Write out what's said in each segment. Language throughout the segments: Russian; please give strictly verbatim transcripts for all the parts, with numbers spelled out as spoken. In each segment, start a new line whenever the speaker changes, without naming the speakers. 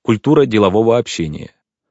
Культура делового общения.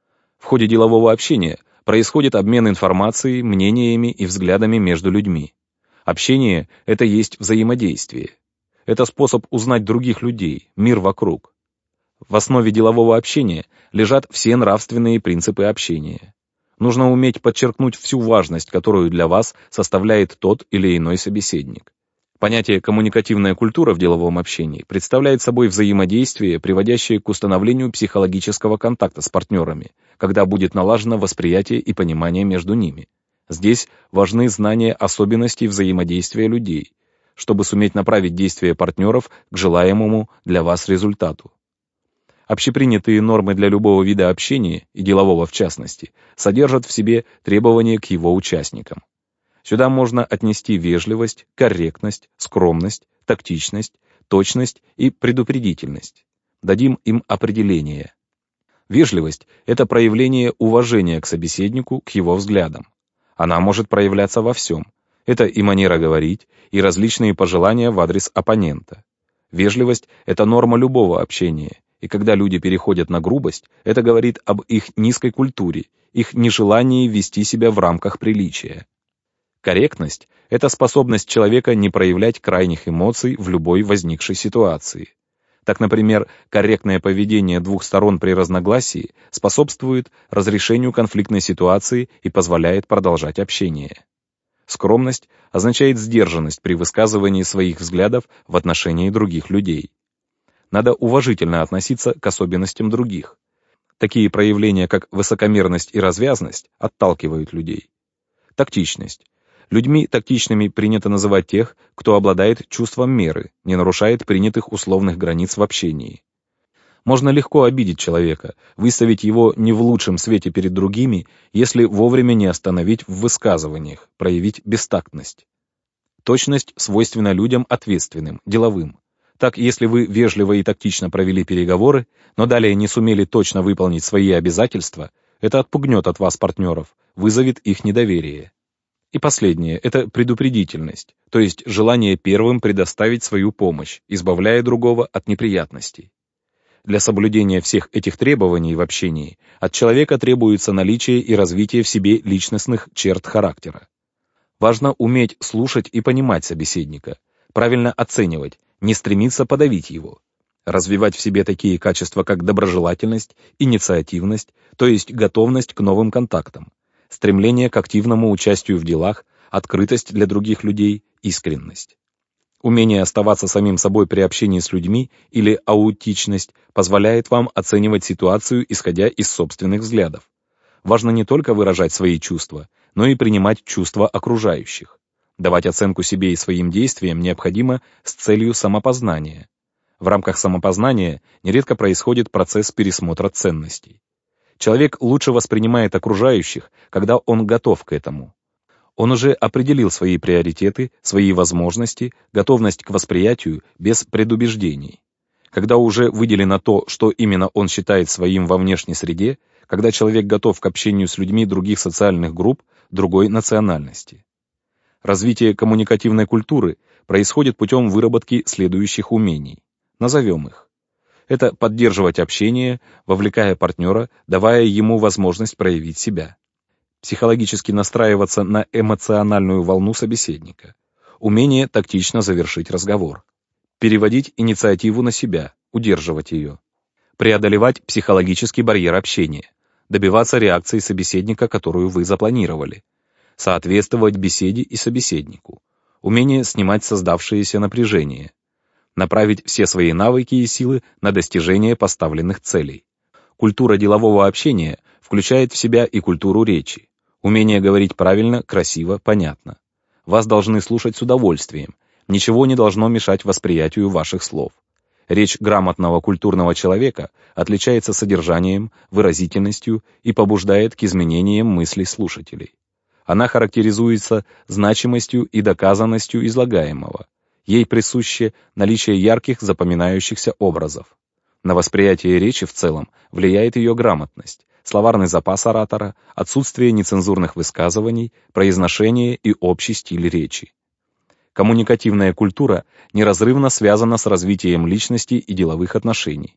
В ходе делового общения происходит обмен информацией, мнениями и взглядами между людьми. Общение — это есть взаимодействие. Это способ узнать других людей, мир вокруг. В основе делового общения лежат все нравственные принципы общения. Нужно уметь подчеркнуть всю важность, которую для вас составляет тот или иной собеседник. Понятие «коммуникативная культура» в деловом общении представляет собой взаимодействие, приводящее к установлению психологического контакта с партнерами, когда будет налажено восприятие и понимание между ними. Здесь важны знания особенностей взаимодействия людей, чтобы суметь направить действия партнеров к желаемому для вас результату. Общепринятые нормы для любого вида общения, и делового в частности, содержат в себе требования к его участникам. Сюда можно отнести вежливость, корректность, скромность, тактичность, точность и предупредительность. Дадим им определение. Вежливость — это проявление уважения к собеседнику, к его взглядам. Она может проявляться во всем. Это и манера говорить, и различные пожелания в адрес оппонента. Вежливость — это норма любого общения, и когда люди переходят на грубость, это говорит об их низкой культуре, их нежелании вести себя в рамках приличия. Корректность — это способность человека не проявлять крайних эмоций в любой возникшей ситуации. Так, например, корректное поведение двух сторон при разногласии способствует разрешению конфликтной ситуации и позволяет продолжать общение. Скромность означает сдержанность при высказывании своих взглядов в отношении других людей. Надо уважительно относиться к особенностям других. Такие проявления, как высокомерность и развязность, отталкивают людей. Тактичность. Людьми тактичными принято называть тех, кто обладает чувством меры, не нарушает принятых условных границ в общении. Можно легко обидеть человека, выставить его не в лучшем свете перед другими, если вовремя не остановить в высказываниях, проявить бестактность. Точность свойственна людям ответственным, деловым. Так, если вы вежливо и тактично провели переговоры, но далее не сумели точно выполнить свои обязательства, это отпугнет от вас партнеров, вызовет их недоверие. И последнее — это предупредительность, то есть желание первым предоставить свою помощь, избавляя другого от неприятностей. Для соблюдения всех этих требований в общении от человека требуется наличие и развитие в себе личностных черт характера. Важно уметь слушать и понимать собеседника, правильно оценивать, не стремиться подавить его, развивать в себе такие качества, как доброжелательность, инициативность, то есть готовность к новым контактам, стремление к активному участию в делах, открытость для других людей, искренность. Умение оставаться самим собой при общении с людьми или аутичность позволяет вам оценивать ситуацию, исходя из собственных взглядов. Важно не только выражать свои чувства, но и принимать чувства окружающих. Давать оценку себе и своим действиям необходимо с целью самопознания. В рамках самопознания нередко происходит процесс пересмотра ценностей. Человек лучше воспринимает окружающих, когда он готов к этому. Он уже определил свои приоритеты, свои возможности, готовность к восприятию без предубеждений. Когда уже выделено то, что именно он считает своим во внешней среде, когда человек готов к общению с людьми других социальных групп, другой национальности. Развитие коммуникативной культуры происходит путем выработки следующих умений. Назовем их. Это поддерживать общение, вовлекая партнера, давая ему возможность проявить себя. Психологически настраиваться на эмоциональную волну собеседника. Умение тактично завершить разговор. Переводить инициативу на себя, удерживать ее. Преодолевать психологический барьер общения. Добиваться реакции собеседника, которую вы запланировали. Соответствовать беседе и собеседнику. Умение снимать создавшееся напряжение. Направить все свои навыки и силы на достижение поставленных целей. Культура делового общения включает в себя и культуру речи. Умение говорить правильно, красиво, понятно. Вас должны слушать с удовольствием. Ничего не должно мешать восприятию ваших слов. Речь грамотного культурного человека отличается содержанием, выразительностью и побуждает к изменениям мыслей слушателей. Она характеризуется значимостью и доказанностью излагаемого. Ей присуще наличие ярких запоминающихся образов. На восприятие речи в целом влияет ее грамотность, словарный запас оратора, отсутствие нецензурных высказываний, произношение и общий стиль речи. Коммуникативная культура неразрывно связана с развитием личности и деловых отношений.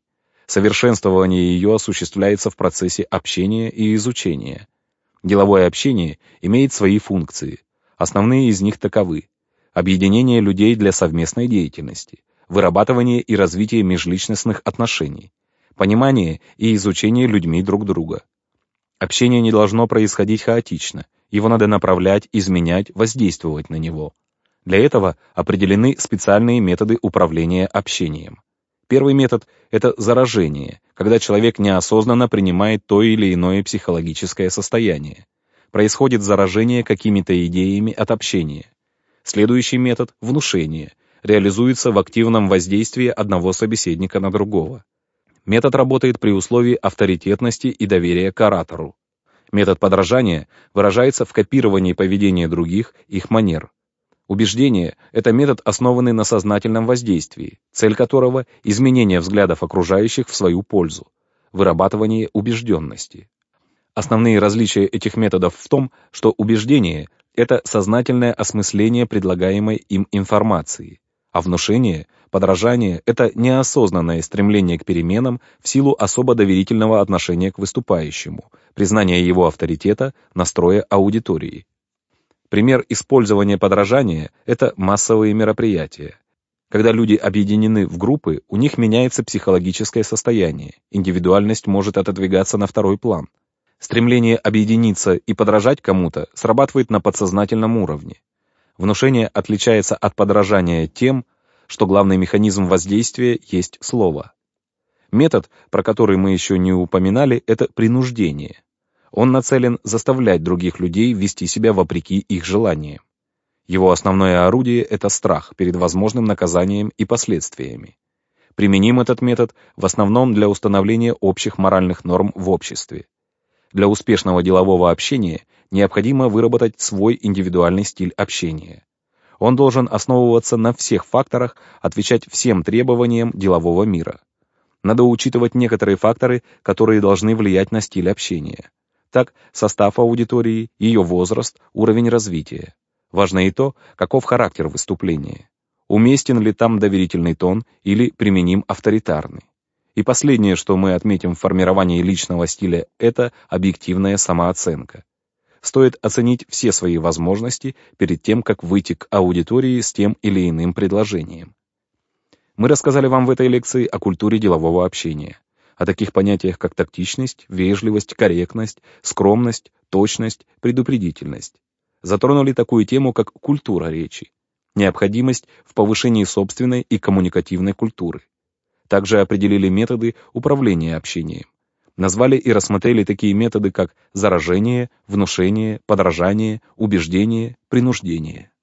Совершенствование ее осуществляется в процессе общения и изучения. Деловое общение имеет свои функции. Основные из них таковы: объединение людей для совместной деятельности, вырабатывание и развитие межличностных отношений, понимание и изучение людьми друг друга. Общение не должно происходить хаотично, его надо направлять, изменять, воздействовать на него. Для этого определены специальные методы управления общением. Первый метод — это заражение, когда человек неосознанно принимает то или иное психологическое состояние. Происходит заражение какими-то идеями от общения. Следующий метод — внушение, реализуется в активном воздействии одного собеседника на другого. Метод работает при условии авторитетности и доверия к оратору. Метод подражания выражается в копировании поведения других, их манер. Убеждение — это метод, основанный на сознательном воздействии, цель которого — изменение взглядов окружающих в свою пользу, вырабатывание убежденности. Основные различия этих методов в том, что убеждение — это сознательное осмысление предлагаемой им информации, а внушение, подражание — это неосознанное стремление к переменам в силу особо доверительного отношения к выступающему, признание его авторитета, настроя аудитории. Пример использования подражания — это массовые мероприятия. Когда люди объединены в группы, у них меняется психологическое состояние, индивидуальность может отодвигаться на второй план. Стремление объединиться и подражать кому-то срабатывает на подсознательном уровне. Внушение отличается от подражания тем, что главный механизм воздействия есть слово. Метод, про который мы еще не упоминали, это принуждение. Он нацелен заставлять других людей вести себя вопреки их желаниям. Его основное орудие — это страх перед возможным наказанием и последствиями. Применим этот метод в основном для установления общих моральных норм в обществе. Для успешного делового общения необходимо выработать свой индивидуальный стиль общения. Он должен основываться на всех факторах, отвечать всем требованиям делового мира. Надо учитывать некоторые факторы, которые должны влиять на стиль общения. Так, состав аудитории, ее возраст, уровень развития. Важно и то, каков характер выступления. Уместен ли там доверительный тон или применим авторитарный. И последнее, что мы отметим в формировании личного стиля, это объективная самооценка. Стоит оценить все свои возможности перед тем, как выйти к аудитории с тем или иным предложением. Мы рассказали вам в этой лекции о культуре делового общения, о таких понятиях, как тактичность, вежливость, корректность, скромность, точность, предупредительность. Затронули такую тему, как культура речи, необходимость в повышении собственной и коммуникативной культуры. Также определили методы управления общением. Назвали и рассмотрели такие методы, как заражение, внушение, подражание, убеждение, принуждение.